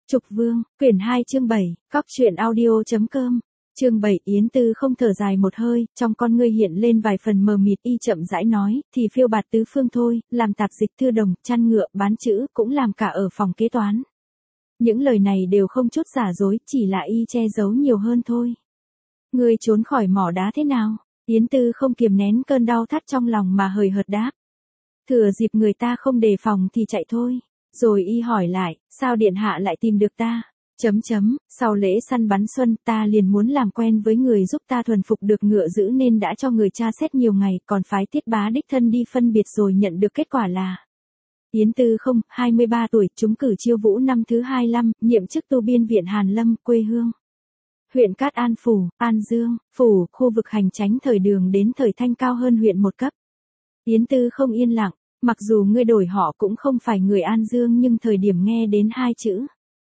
Trục Vương, quyển 2 chương 7, Cóc truyện audio.com. Chương 7 Yến Tư không thở dài một hơi, trong con ngươi hiện lên vài phần mờ mịt, y chậm rãi nói, thì phiêu bạt tứ phương thôi, làm tạp dịch thư đồng, chăn ngựa, bán chữ, cũng làm cả ở phòng kế toán. Những lời này đều không chút giả dối, chỉ là y che giấu nhiều hơn thôi. Ngươi trốn khỏi mỏ đá thế nào? Yến Tư không kiềm nén cơn đau thắt trong lòng mà hời hợt đáp. Thừa dịp người ta không đề phòng thì chạy thôi. Rồi y hỏi lại, sao điện hạ lại tìm được ta? Sau lễ săn bắn xuân ta liền muốn làm quen với người giúp ta thuần phục được ngựa dữ nên đã cho người tra xét nhiều ngày, còn phái Tiết bá đích thân đi phân biệt rồi nhận được kết quả là. Yến Tư không, 23 tuổi, trúng cử chiêu vũ năm thứ 25, nhiệm chức tu biên viện Hàn Lâm, quê hương. Huyện Cát An Phủ, An Dương, Phủ, khu vực hành chánh thời Đường đến thời Thanh cao hơn huyện một cấp. Yến Tư không yên lặng. Mặc dù ngươi đổi họ cũng không phải người An Dương nhưng thời điểm nghe đến hai chữ.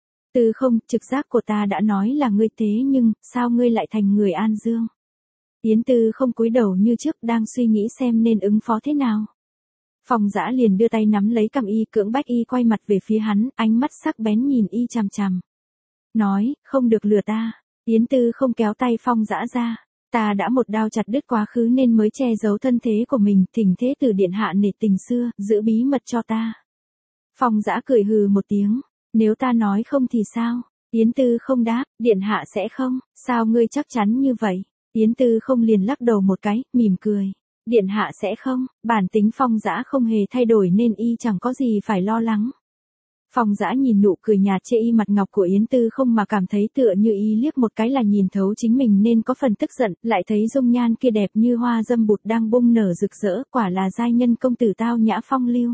Tư không, trực giác của ta đã nói là ngươi thế nhưng, sao ngươi lại thành người An Dương? Yến Tư không cúi đầu như trước đang suy nghĩ xem nên ứng phó thế nào. Phong Dã liền đưa tay nắm lấy cằm y cưỡng bách y quay mặt về phía hắn, ánh mắt sắc bén nhìn y chằm chằm. Nói, không được lừa ta. Yến Tư không kéo tay Phong Dã ra. Ta đã một đao chặt đứt quá khứ nên mới che giấu thân thế của mình, thỉnh thế tử điện hạ nể tình xưa, giữ bí mật cho ta. Phong Dã cười hừ một tiếng, nếu ta nói không thì sao? Yến Tư không đáp, điện hạ sẽ không, sao ngươi chắc chắn như vậy? Yến Tư không liền lắc đầu một cái, mỉm cười. Điện hạ sẽ không, bản tính Phong Dã không hề thay đổi nên y chẳng có gì phải lo lắng. Phong Dã nhìn nụ cười nhạt chê y mặt ngọc của Yến Tư không mà cảm thấy tựa như y liếc một cái là nhìn thấu chính mình nên có phần tức giận, lại thấy dung nhan kia đẹp như hoa dâm bụt đang bung nở rực rỡ, quả là giai nhân công tử tao nhã phong lưu.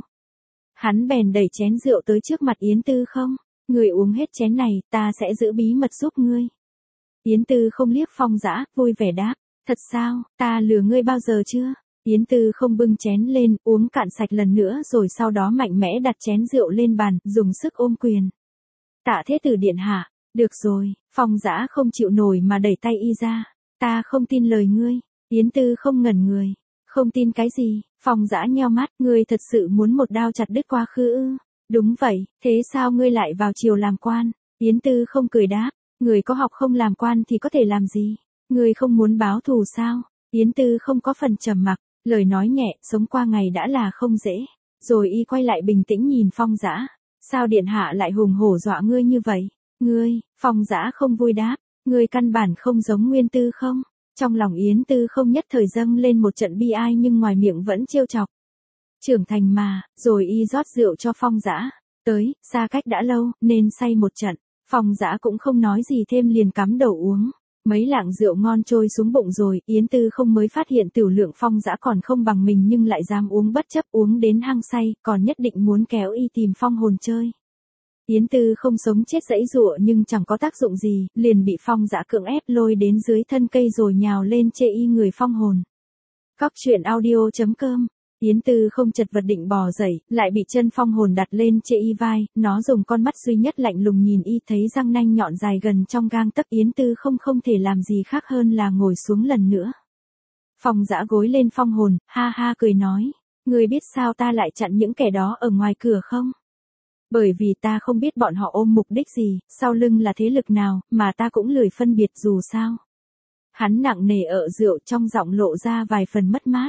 Hắn bèn đẩy chén rượu tới trước mặt Yến Tư không, người uống hết chén này, ta sẽ giữ bí mật giúp ngươi. Yến Tư không liếc Phong Dã, vui vẻ đáp, thật sao, ta lừa ngươi bao giờ chưa? Yến Tư không bưng chén lên, uống cạn sạch lần nữa rồi sau đó mạnh mẽ đặt chén rượu lên bàn, dùng sức ôm quyền. Tạ thế tử điện hạ, được rồi, Phong Dã không chịu nổi mà đẩy tay y ra. Ta không tin lời ngươi. Yến Tư không ngẩn người. Không tin cái gì? Phong Dã nheo mắt, ngươi thật sự muốn một đao chặt đứt quá khứ ư? Đúng vậy, thế sao ngươi lại vào triều làm quan? Yến Tư không cười đáp, người có học không làm quan thì có thể làm gì? Ngươi không muốn báo thù sao? Yến Tư không có phần trầm mặc. Lời nói nhẹ, sống qua ngày đã là không dễ. Rồi y quay lại bình tĩnh nhìn Phong Dã. Sao điện hạ lại hùng hổ dọa ngươi như vậy? Ngươi, Phong Dã không vui đáp. Ngươi căn bản không giống Nguyên Tư không? Trong lòng Yến Tư không nhất thời dâng lên một trận bi ai nhưng ngoài miệng vẫn trêu chọc. Trưởng thành mà, rồi y rót rượu cho Phong Dã. Tới, xa cách đã lâu, nên say một trận. Phong Dã cũng không nói gì thêm liền cắm đầu uống. Mấy lạng rượu ngon trôi xuống bụng rồi, Yến Tư không mới phát hiện tiểu lượng Phong Dã còn không bằng mình nhưng lại dám uống bất chấp uống đến hăng say, còn nhất định muốn kéo y tìm Phong Hồn chơi. Yến Tư không sống chết giãy giụa nhưng chẳng có tác dụng gì, liền bị Phong Dã cưỡng ép lôi đến dưới thân cây rồi nhào lên chê y người Phong Hồn. Cóc truyện audio.com. Yến Tư không chật vật định bò dậy, lại bị chân Phong Hồn đặt lên chê y vai, nó dùng con mắt duy nhất lạnh lùng nhìn y, thấy răng nanh nhọn dài gần trong gang tấc. Yến Tư không thể làm gì khác hơn là ngồi xuống lần nữa. Phong Dã gối lên Phong Hồn, ha ha cười nói, ngươi biết sao ta lại chặn những kẻ đó ở ngoài cửa không? Bởi vì ta không biết bọn họ ôm mục đích gì, sau lưng là thế lực nào, mà ta cũng lười phân biệt dù sao. Hắn nặng nề ở rượu, trong giọng lộ ra vài phần mất mát.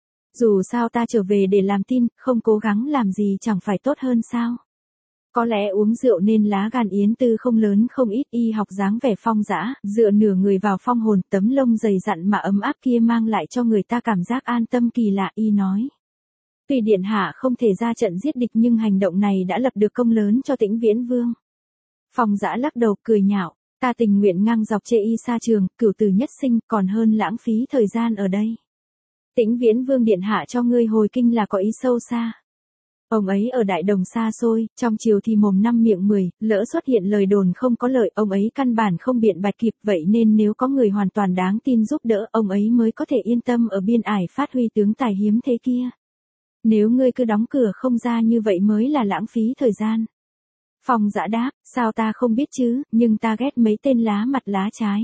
Dù sao ta trở về để làm tin, không cố gắng làm gì chẳng phải tốt hơn sao? Có lẽ uống rượu nên lá gan Yến Tư không lớn không ít, y học dáng vẻ Phong Dã, dựa nửa người vào Phong Hồn, tấm lông dày dặn mà ấm áp kia mang lại cho người ta cảm giác an tâm kỳ lạ. Y nói, tuy điện hạ không thể ra trận giết địch nhưng hành động này đã lập được công lớn cho Tĩnh Viễn Vương. Phong Dã lắc đầu cười nhạo, ta tình nguyện ngang dọc chê y xa trường, cửu tử nhất sinh, còn hơn lãng phí thời gian ở đây. Tĩnh Viễn Vương điện hạ cho ngươi hồi kinh là có ý sâu xa. Ông ấy ở đại đồng xa xôi, trong triều thì mồm năm miệng 10, lỡ xuất hiện lời đồn không có lợi, ông ấy căn bản không biện bạch kịp, vậy nên nếu có người hoàn toàn đáng tin giúp đỡ, ông ấy mới có thể yên tâm ở biên ải phát huy tướng tài hiếm thế kia. Nếu ngươi cứ đóng cửa không ra như vậy mới là lãng phí thời gian. Phong Dã đáp, sao ta không biết chứ, nhưng ta ghét mấy tên lá mặt lá trái.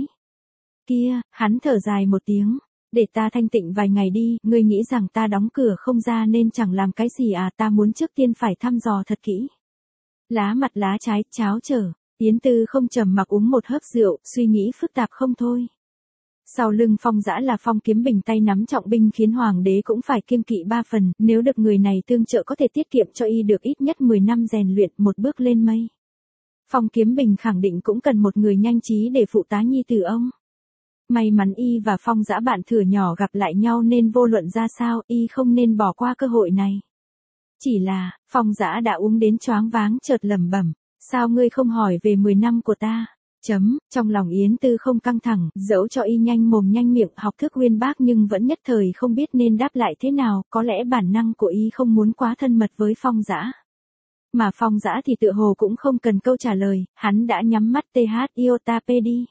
Kia, hắn thở dài một tiếng. Để ta thanh tịnh vài ngày đi, ngươi nghĩ rằng ta đóng cửa không ra nên chẳng làm cái gì à, ta muốn trước tiên phải thăm dò thật kỹ. Lá mặt lá trái, cháo trở. Yến Tư không trầm mặc uống một hớp rượu, suy nghĩ phức tạp không thôi. Sau lưng Phong Dã là Phong Kiếm Bình tay nắm trọng binh khiến hoàng đế cũng phải kiêng kỵ 3 phần, nếu được người này tương trợ có thể tiết kiệm cho y được ít nhất 10 năm rèn luyện một bước lên mây. Phong Kiếm Bình khẳng định cũng cần một người nhanh trí để phụ tá nhi tử ông. May mắn y và Phong Dã bạn thửa nhỏ gặp lại nhau nên vô luận ra sao y không nên bỏ qua cơ hội này. Chỉ là, Phong Dã đã uống đến choáng váng chợt lẩm bẩm, sao ngươi không hỏi về 10 năm của ta? Trong lòng Yến Tư không căng thẳng, dẫu cho y nhanh mồm nhanh miệng học thức uyên bác nhưng vẫn nhất thời không biết nên đáp lại thế nào, có lẽ bản năng của y không muốn quá thân mật với Phong Dã. Mà Phong Dã thì tựa hồ cũng không cần câu trả lời, hắn đã nhắm mắt iota đi.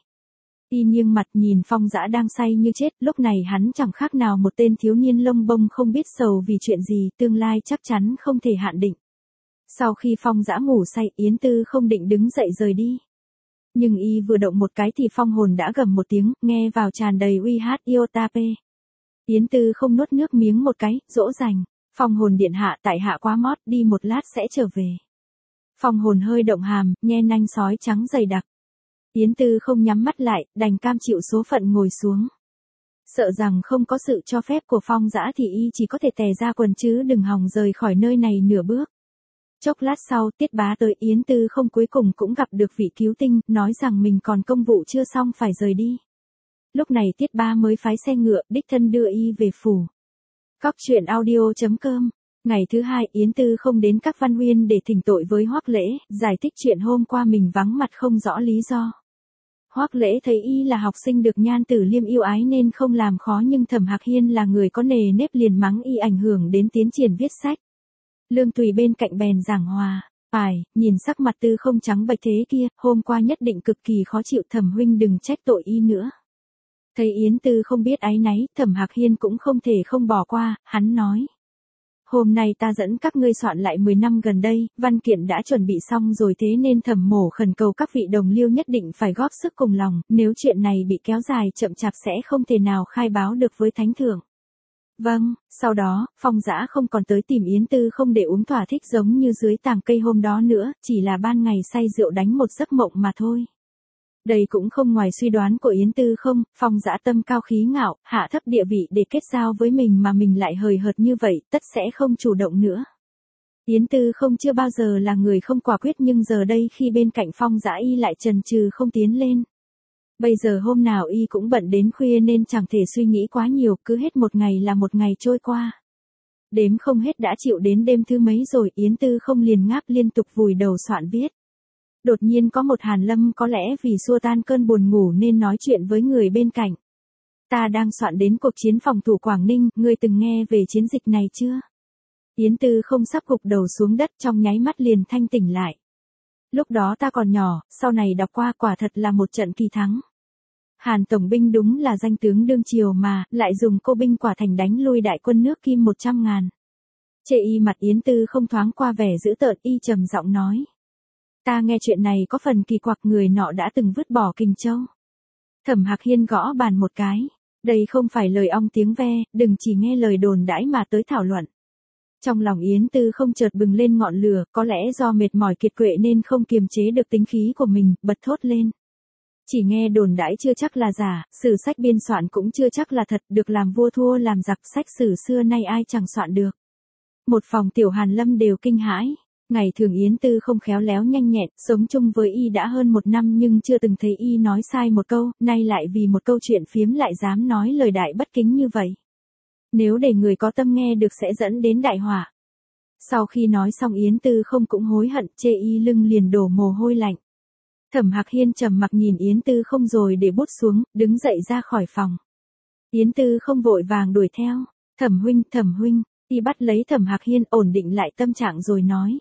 Y nghiêng mặt nhìn Phong Dã đang say như chết, lúc này hắn chẳng khác nào một tên thiếu niên lông bông không biết sầu vì chuyện gì, tương lai chắc chắn không thể hạn định. Sau khi Phong Dã ngủ say, Yến Tư không định đứng dậy rời đi. Nhưng y vừa động một cái thì phong hồn đã gầm một tiếng, nghe vào tràn đầy uy hát iota. Yến Tư không nuốt nước miếng một cái, dỗ dành. Phong hồn điện hạ, tại hạ quá mót, đi một lát sẽ trở về. Phong hồn hơi động hàm, nhe nanh sói trắng dày đặc. Yến Tư không nhắm mắt lại, đành cam chịu số phận ngồi xuống. Sợ rằng không có sự cho phép của Phong Dã thì y chỉ có thể tè ra quần chứ đừng hòng rời khỏi nơi này nửa bước. Chốc lát sau, Tiết Bá tới, Yến Tư không cuối cùng cũng gặp được vị cứu tinh, nói rằng mình còn công vụ chưa xong phải rời đi. Lúc này Tiết Bá mới phái xe ngựa, đích thân đưa y về phủ. Cóc truyện audio.com. Ngày thứ hai, Yến Tư không đến các Văn Huyên để thỉnh tội với Hoắc Lễ, giải thích chuyện hôm qua mình vắng mặt không rõ lý do. Hoắc Lễ thấy y là học sinh được Nhan Tử Liêm yêu ái nên không làm khó, nhưng Thẩm Hạc Hiên là người có nề nếp liền mắng y ảnh hưởng đến tiến triển viết sách. Lương Tùy bên cạnh bèn giảng hòa, nhìn sắc mặt Tư không trắng bệch thế kia, hôm qua nhất định cực kỳ khó chịu, Thẩm huynh đừng trách tội y nữa. Thấy Yến Tư không biết áy náy, Thẩm Hạc Hiên cũng không thể không bỏ qua, hắn nói. Hôm nay ta dẫn các ngươi soạn lại 10 năm gần đây, văn kiện đã chuẩn bị xong rồi, thế nên Thẩm mổ khẩn cầu các vị đồng liêu nhất định phải góp sức cùng lòng, nếu chuyện này bị kéo dài chậm chạp sẽ không thể nào khai báo được với thánh thượng. Vâng, sau đó, Phong Dã không còn tới tìm Yến Tư không để uống thỏa thích giống như dưới tàng cây hôm đó nữa, chỉ là ban ngày say rượu đánh một giấc mộng mà thôi. Đây cũng không ngoài suy đoán của Yến Tư không, Phong Dã tâm cao khí ngạo, hạ thấp địa vị để kết giao với mình mà mình lại hời hợt như vậy, tất sẽ không chủ động nữa. Yến Tư không chưa bao giờ là người không quả quyết, nhưng giờ đây khi bên cạnh Phong Dã y lại chần chừ không tiến lên. Bây giờ hôm nào y cũng bận đến khuya nên chẳng thể suy nghĩ quá nhiều, cứ hết một ngày là một ngày trôi qua. Đếm không hết đã chịu đến đêm thứ mấy rồi, Yến Tư không liền ngáp liên tục vùi đầu soạn viết. Đột nhiên có một Hàn Lâm có lẽ vì xua tan cơn buồn ngủ nên nói chuyện với người bên cạnh. Ta đang soạn đến cuộc chiến phòng thủ Quảng Ninh, ngươi từng nghe về chiến dịch này chưa? Yến Tư không sắp gục đầu xuống đất, trong nháy mắt liền thanh tỉnh lại. Lúc đó ta còn nhỏ, sau này đọc qua, quả thật là một trận kỳ thắng. Hàn Tổng binh đúng là danh tướng đương triều mà, lại dùng cô binh quả thành đánh lui đại quân nước Kim 100.000. Chê y mặt Yến Tư không thoáng qua vẻ dữ tợn, y trầm giọng nói. Ta nghe chuyện này có phần kỳ quặc, người nọ đã từng vứt bỏ Kình Châu. Thẩm Hạc Hiên gõ bàn một cái. Đây không phải lời ong tiếng ve, đừng chỉ nghe lời đồn đãi mà tới thảo luận. Trong lòng Yến Tư không chợt bừng lên ngọn lửa, có lẽ do mệt mỏi kiệt quệ nên không kiềm chế được tính khí của mình, bật thốt lên. Chỉ nghe đồn đãi chưa chắc là giả, sử sách biên soạn cũng chưa chắc là thật, được làm vua thua làm giặc, sách sử xưa nay ai chẳng soạn được. Một phòng tiểu Hàn Lâm đều kinh hãi. Ngày thường Yến Tư không khéo léo nhanh nhẹn, sống chung với y đã hơn 1 năm nhưng chưa từng thấy y nói sai một câu, nay lại vì một câu chuyện phiếm lại dám nói lời đại bất kính như vậy. Nếu để người có tâm nghe được sẽ dẫn đến đại họa. Sau khi nói xong Yến Tư không cũng hối hận, chê y lưng liền đổ mồ hôi lạnh. Thẩm Hạc Hiên trầm mặc nhìn Yến Tư không rồi để bút xuống, đứng dậy ra khỏi phòng. Yến Tư không vội vàng đuổi theo. Thẩm huynh, y bắt lấy Thẩm Hạc Hiên ổn định lại tâm trạng rồi nói.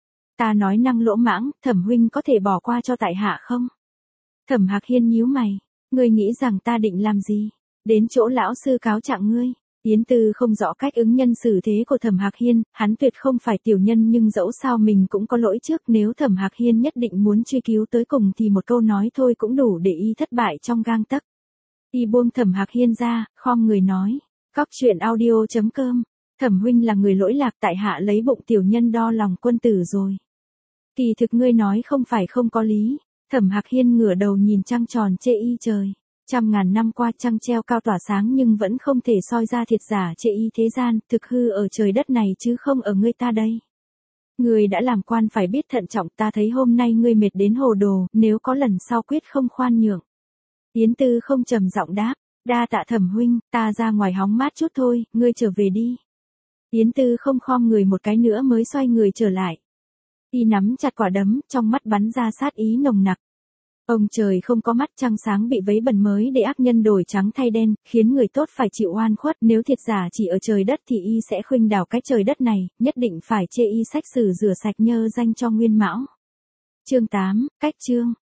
Ta nói năng lỗ mãng, Thẩm huynh có thể bỏ qua cho tại hạ không? Thẩm Hạc Hiên nhíu mày, ngươi nghĩ rằng ta định làm gì? Đến chỗ lão sư cáo trạng ngươi. Yến Tư không rõ cách ứng nhân xử thế của Thẩm Hạc Hiên, hắn tuyệt không phải tiểu nhân nhưng dẫu sao mình cũng có lỗi trước, nếu Thẩm Hạc Hiên nhất định muốn truy cứu tới cùng thì một câu nói thôi cũng đủ để y thất bại trong gang tấc. Y buông Thẩm Hạc Hiên ra, khom người nói, cóc truyện audio.com, Thẩm huynh là người lỗi lạc, tại hạ lấy bụng tiểu nhân đo lòng quân tử rồi. Kỳ thực ngươi nói không phải không có lý. Thẩm Hạc Hiên ngửa đầu nhìn trăng tròn chê y trời. Trăm ngàn năm qua trăng treo cao tỏa sáng nhưng vẫn không thể soi ra thiệt giả chê y thế gian, thực hư ở trời đất này chứ không ở ngươi ta đây. Ngươi đã làm quan phải biết thận trọng, ta thấy hôm nay ngươi mệt đến hồ đồ, nếu có lần sau quyết không khoan nhượng. Yến Tư không trầm giọng đáp, đa tạ Thẩm huynh, ta ra ngoài hóng mát chút thôi, ngươi trở về đi. Yến Tư không khom người một cái nữa mới xoay người trở lại. Y nắm chặt quả đấm, trong mắt bắn ra sát ý nồng nặc. Ông trời không có mắt, trăng sáng bị vấy bẩn mới để ác nhân đổi trắng thay đen, khiến người tốt phải chịu oan khuất, nếu thiệt giả chỉ ở trời đất thì y sẽ khuynh đảo cái trời đất này, nhất định phải chê y sách sử rửa sạch nhơ danh cho Nguyên Mão. Chương 8, cách chương.